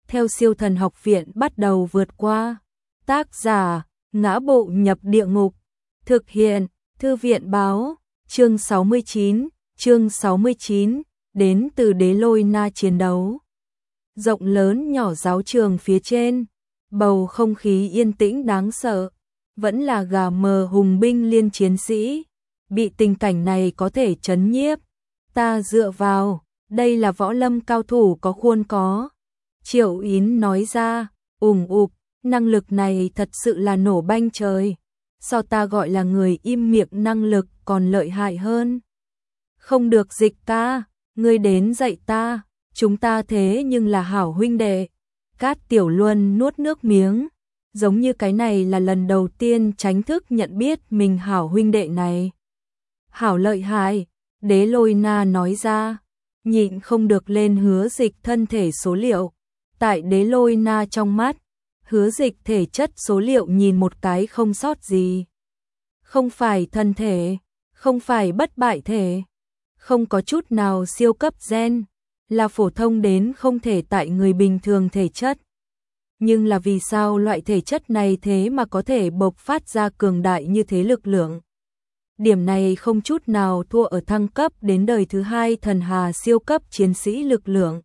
theo siêu thần học viện bắt đầu vượt qua. Tác giả, Ngã Bộ Nhập Địa Ngục. Thực hiện, Thư viện Báo. Chương 69, đến từ Đế Lôi Na chiến đấu. Rộng lớn nhỏ giáo trường phía trên, bầu không khí yên tĩnh đáng sợ, vẫn là gà mờ hùng binh liên chiến sĩ, bị tình cảnh này có thể chấn nhiếp. Ta dựa vào, đây là võ lâm cao thủ có khuôn có. Triệu Yến nói ra, năng lực này thật sự là nổ banh trời. So ta gọi là người im miệng năng lực còn lợi hại hơn. Không được Dịch ca, ngươi đến dạy ta, chúng ta thế nhưng là hảo huynh đệ. Cát Tiểu Luân nuốt nước miếng, giống như cái này là lần đầu tiên chính thức nhận biết mình hảo huynh đệ này. Hảo lợi hại, Đế Lôi Na nói ra, nhịn không được lên Hứa Dịch thân thể số liệu. Tại Đế Lôi Na trong mắt, Hứa Dịch thể chất số liệu nhìn một cái không sót gì. Không phải thân thể, không phải bất bại thể, không có chút nào siêu cấp gen, là phổ thông đến không thể tại người bình thường thể chất. Nhưng là vì sao loại thể chất này thế mà có thể bộc phát ra cường đại như thế lực lượng? Điểm này không chút nào thua ở thăng cấp đến đời thứ 2 thần hà siêu cấp chiến sĩ lực lượng.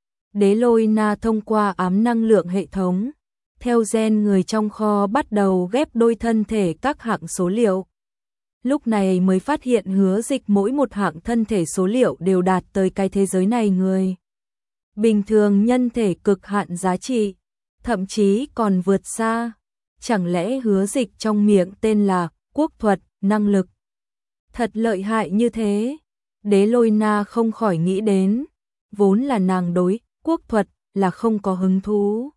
Đế Lôi Na thông qua ám năng lượng hệ thống, theo gen người trong kho bắt đầu ghép đôi thân thể các hạng số liệu. Lúc này mới phát hiện Hứa Dịch mỗi một hạng thân thể số liệu đều đạt tới cái thế giới này người bình thường nhân thể cực hạn giá trị, thậm chí còn vượt xa. Chẳng lẽ Hứa Dịch trong miệng tên là quốc thuật, năng lực thật lợi hại như thế? Đế Lôi Na không khỏi nghĩ đến, vốn là nàng đối quốc thuật là không có hứng thú.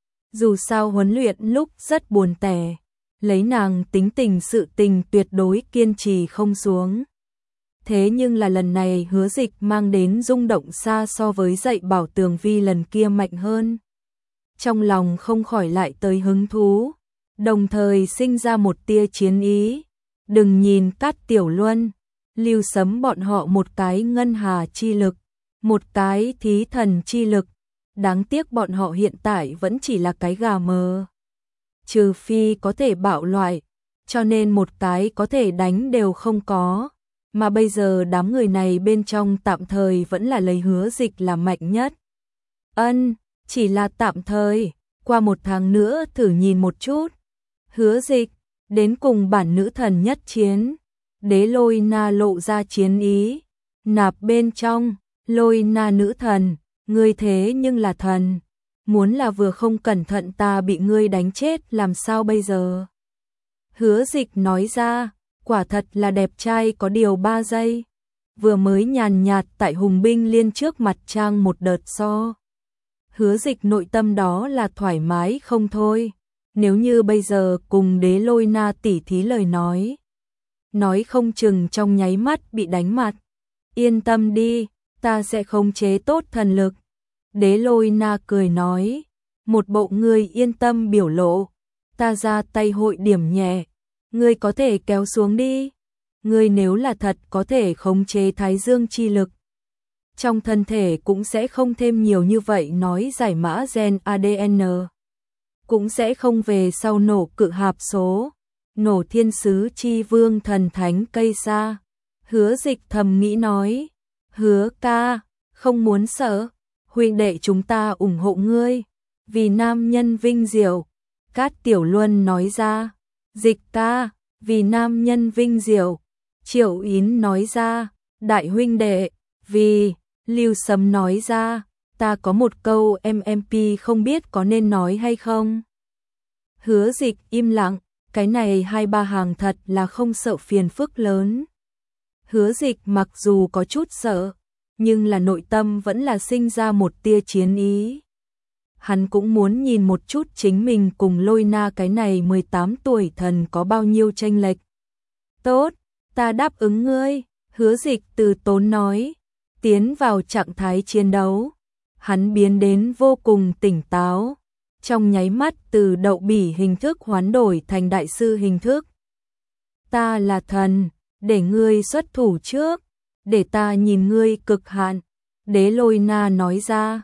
Dù sao huấn luyện lúc rất buồn tẻ, lấy nàng tính tình sự tình tuyệt đối kiên trì không xuống. Thế nhưng là lần này Hứa Dịch mang đến rung động xa so với dạy bảo Tường Vi lần kia mạnh hơn. Trong lòng không khỏi lại tới hứng thú, đồng thời sinh ra một tia chiến ý. Đừng nhìn Cát Tiểu Luân, Lưu Sấm bọn họ một cái ngân hà chi lực, một cái thí thần chi lực, đáng tiếc bọn họ hiện tại vẫn chỉ là cái gà mờ. Trừ phi có thể bạo loại, cho nên một cái có thể đánh đều không có. Mà bây giờ đám người này bên trong tạm thời vẫn là lấy Hứa Dịch là mạnh nhất. Chỉ là tạm thời, qua một tháng nữa thử nhìn một chút. Hứa Dịch, đến cùng bản nữ thần nhất chiến. Đế Lôi Na lộ ra chiến ý. Nạp bên trong, Lôi Na nữ thần, ngươi thế nhưng là thần. Muốn là vừa không cẩn thận ta bị ngươi đánh chết làm sao bây giờ? Hứa Dịch nói ra, quả thật là đẹp trai có điều 3 giây. Vừa mới nhàn nhạt tại hùng binh liên trước mặt trang một đợt so. Hứa Dịch nội tâm đó là thoải mái không thôi. Nếu như bây giờ cùng Đế Lôi Na tỉ thí lời nói không chừng trong nháy mắt bị đánh mặt. Yên tâm đi, ta sẽ khống chế tốt thần lực. Đế Lôi Na cười nói, một bộ ngươi yên tâm biểu lộ. Ta ra tay hội điểm nhẹ, ngươi có thể kéo xuống đi. Ngươi nếu là thật có thể khống chế thái dương chi lực, trong thân thể cũng sẽ không thêm nhiều như vậy nói giải mã gen ADN. Cũng sẽ không về sau nổ cự hạp số, nổ thiên sứ chi vương thần thánh cây sa. Hứa Dịch thầm nghĩ nói, Hứa ca, không muốn sợ, huynh đệ chúng ta ủng hộ ngươi, vì nam nhân vinh diệu. Cát Tiểu Luân nói ra, Dịch ca, vì nam nhân vinh diệu. Triệu Yến nói ra, đại huynh đệ, vì. Lưu Sấm nói ra, ta có một câu MMP không biết có nên nói hay không. Hứa Dịch im lặng, cái này 2-3 hàng thật là không sợ phiền phức lớn. Hứa Dịch mặc dù có chút sợ, nhưng là nội tâm vẫn là sinh ra một tia chiến ý. Hắn cũng muốn nhìn một chút chính mình cùng Lôi Na cái này 18 tuổi thần có bao nhiêu chênh lệch. Tốt, ta đáp ứng ngươi, Hứa Dịch từ tốn nói. Tiến vào trạng thái chiến đấu, hắn biến đến vô cùng tỉnh táo, trong nháy mắt từ đậu bỉ hình thức hoán đổi thành đại sư hình thức. Ta là thần, để ngươi xuất thủ trước, để ta nhìn ngươi cực hạn. Đế Lôi Na nói ra,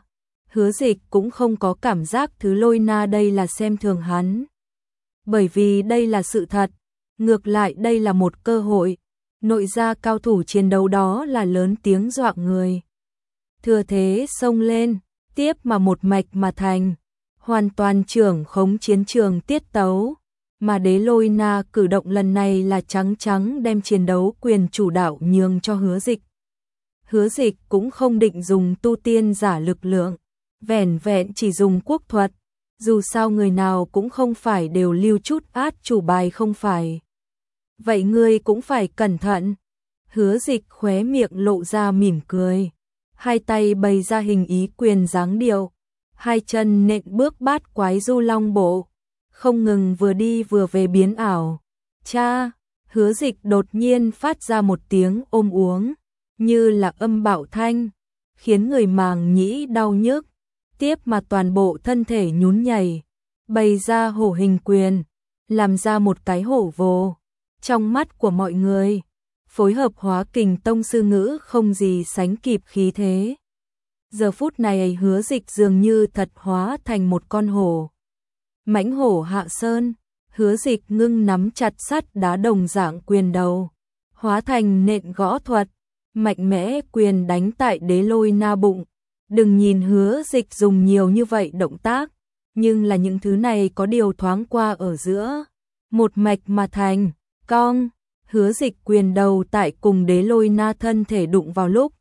Hứa Dịch cũng không có cảm giác thứ Lôi Na đây là xem thường hắn. Bởi vì đây là sự thật, ngược lại đây là một cơ hội. Nội gia cao thủ chiến đấu đó là lớn tiếng dọa người. Thừa thế xông lên, tiếp mà một mạch mà thành, hoàn toàn trưởng khống chiến trường tiết tấu. Mà Đế Lôi Na cử động lần này là trắng trắng đem chiến đấu quyền chủ đạo nhường cho Hứa Dịch. Hứa Dịch cũng không định dùng tu tiên giả lực lượng, vẻn vẹn chỉ dùng quốc thuật, dù sao người nào cũng không phải đều lưu chút át chủ bài không phải. Vậy ngươi cũng phải cẩn thận. Hứa Dịch khóe miệng lộ ra mỉm cười, hai tay bày ra hình ý quyền dáng điệu, hai chân nện bước bát quái du long bộ, không ngừng vừa đi vừa về biến ảo. Cha, Hứa Dịch đột nhiên phát ra một tiếng ôm uống, như là âm bạo thanh, khiến người màng nhĩ đau nhức, tiếp mà toàn bộ thân thể nhún nhảy, bày ra hổ hình quyền, làm ra một cái hổ vồ. Trong mắt của mọi người, phối hợp Hóa Kình tông sư ngữ không gì sánh kịp khí thế. Giờ phút này Hứa Dịch dường như thật hóa thành một con hổ. Mãnh hổ hạ sơn, Hứa Dịch ngưng nắm chặt sắt đá đồng dạng quyền đầu, hóa thành nện gõ thuật, mạnh mẽ quyền đánh tại Đế Lôi Na bụng. Đừng nhìn Hứa Dịch dùng nhiều như vậy động tác, nhưng là những thứ này có điều thoáng qua ở giữa, một mạch mà thành, cong. Hứa Dịch quyền đầu tại cùng Đế Lôi Na thân thể đụng vào lúc,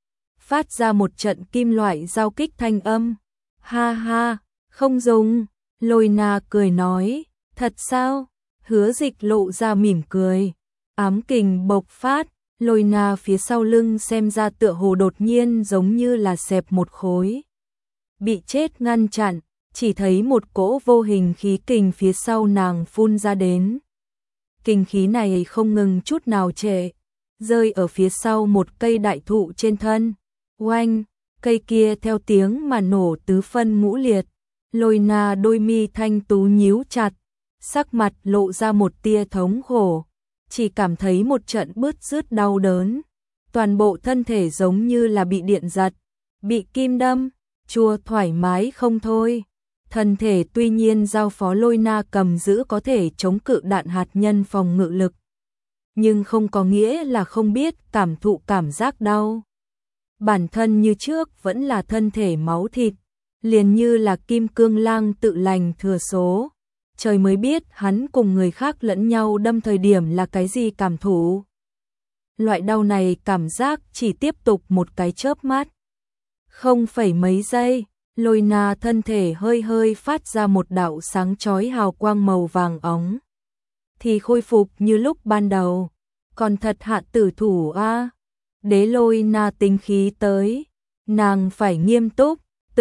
phát ra một trận kim loại giao kích thanh âm. Ha ha, không dùng. Lôi Na cười nói, thật sao? Hứa Dịch lộ ra mỉm cười, ám kình bộc phát. Lôi Na phía sau lưng xem ra tựa hồ đột nhiên giống như là xẹp một khối, bị chết ngăn chặn, chỉ thấy một cỗ vô hình khí kình phía sau nàng phun ra đến. Kình khí này không ngừng chút nào trệ, rơi ở phía sau một cây đại thụ trên thân. Oanh, cây kia theo tiếng mà nổ tứ phân ngũ liệt. Lôi Na đôi mi thanh tú nhíu chặt, sắc mặt lộ ra một tia thống khổ, chỉ cảm thấy một trận bứt rứt đau đớn, toàn bộ thân thể giống như là bị điện giật, bị kim đâm, chua thoải mái không thôi. Thân thể tuy nhiên giao phó Lôi Na cầm giữ có thể chống cự đạn hạt nhân phòng ngự lực, nhưng không có nghĩa là không biết cảm thụ cảm giác đau. Bản thân như trước vẫn là thân thể máu thịt, liền như là kim cương lang tự lành thừa số. Trời mới biết hắn cùng người khác lẫn nhau đâm thời điểm là cái gì cảm thụ. Loại đau này cảm giác chỉ tiếp tục một cái chớp mắt. Không phải mấy giây, Lôi Na thân thể hơi hơi phát ra một đạo sáng chói hào quang màu vàng óng. Thì khôi phục như lúc ban đầu. Còn thật hạ tử thủ a. Đế Lôi Na tính khí tới. Nàng phải nghiêm túc.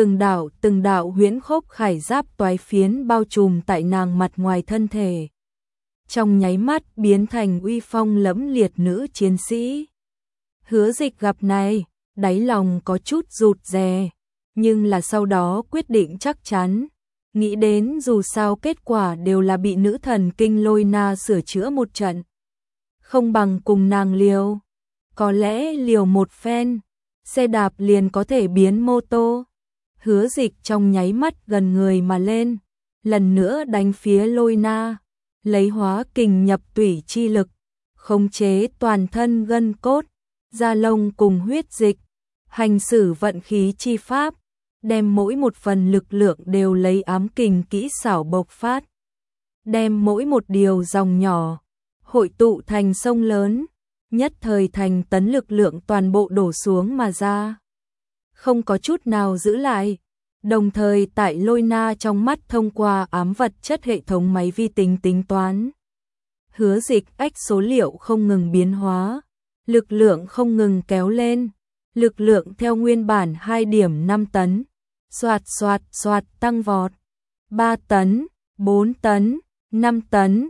Từng đạo huyễn khốc khải giáp toái phiến bao trùm tại nàng mặt ngoài thân thể. Trong nháy mắt biến thành uy phong lẫm liệt nữ chiến sĩ. Hứa Dịch gặp này, đáy lòng có chút rụt rè, nhưng là sau đó quyết định chắc chắn. Nghĩ đến dù sao kết quả đều là bị nữ thần kinh Lôi Na sửa chữa một trận. Không bằng cùng nàng liều. Có lẽ liều một phen, xe đạp liền có thể biến mô tô. Hứa Dịch trong nháy mắt gần người mà lên, lần nữa đánh phía Lôi Na, lấy hóa kình nhập tủy chi lực, khống chế toàn thân gân cốt, da lông cùng huyết dịch, hành xử vận khí chi pháp, đem mỗi một phần lực lượng đều lấy ám kình kỹ xảo bộc phát, đem mỗi một điều dòng nhỏ hội tụ thành sông lớn, nhất thời thành tấn lực lượng toàn bộ đổ xuống mà ra, không có chút nào giữ lại. Đồng thời tại Lôi Na trong mắt thông qua ám vật chất hệ thống máy vi tính tính toán. Hứa Dịch ách số liệu không ngừng biến hóa, lực lượng không ngừng kéo lên, lực lượng theo nguyên bản 2,5 tấn, xoạt xoạt xoạt tăng vọt, 3 tấn, 4 tấn, 5 tấn,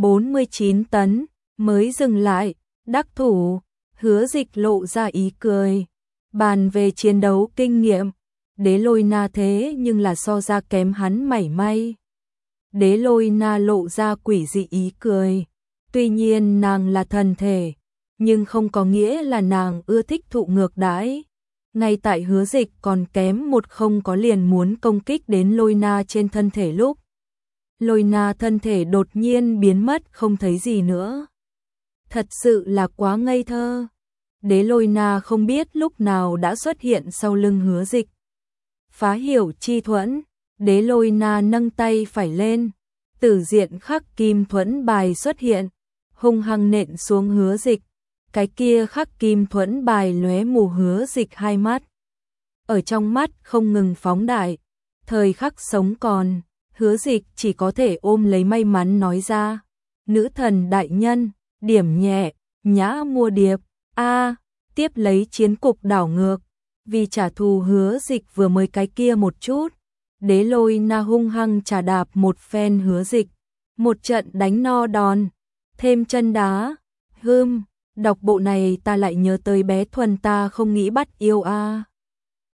49 tấn, mới dừng lại, đắc thủ. Hứa Dịch lộ ra ý cười, bàn về chiến đấu kinh nghiệm. Đế Lôi Na thế nhưng là so ra kém hắn mảy may. Đế Lôi Na lộ ra quỷ dị ý cười. Tuy nhiên nàng là thần thể, nhưng không có nghĩa là nàng ưa thích thụ ngược đãi. Ngay tại Hứa Dịch còn kém một không có liền muốn công kích đến Lôi Na trên thân thể lúc Lôi Na thân thể đột nhiên biến mất không thấy gì nữa. Thật sự là quá ngây thơ. Đế Lôi Na không biết lúc nào đã xuất hiện sau lưng Hứa Dịch. Phá hiểu chi thuẫn, Đế Lôi Na nâng tay phải lên, tử diện khắc kim thuẫn bài xuất hiện, hung hăng nện xuống Hứa Dịch. Cái kia khắc kim thuẫn bài lóe mù Hứa Dịch hai mắt. Ở trong mắt không ngừng phóng đại, thời khắc sống còn, Hứa Dịch chỉ có thể ôm lấy may mắn nói ra. Nữ thần đại nhân, điểm nhẹ, nhã mua điệp, tiếp lấy chiến cục đảo ngược. Vì trả thù Hứa Dịch vừa mới cái kia một chút, Đế Lôi Na hung hăng trà đạp một phen Hứa Dịch. Một trận đánh no đòn, thêm chân đá, đọc bộ này ta lại nhớ tới bé Thuần ta không nghĩ bắt yêu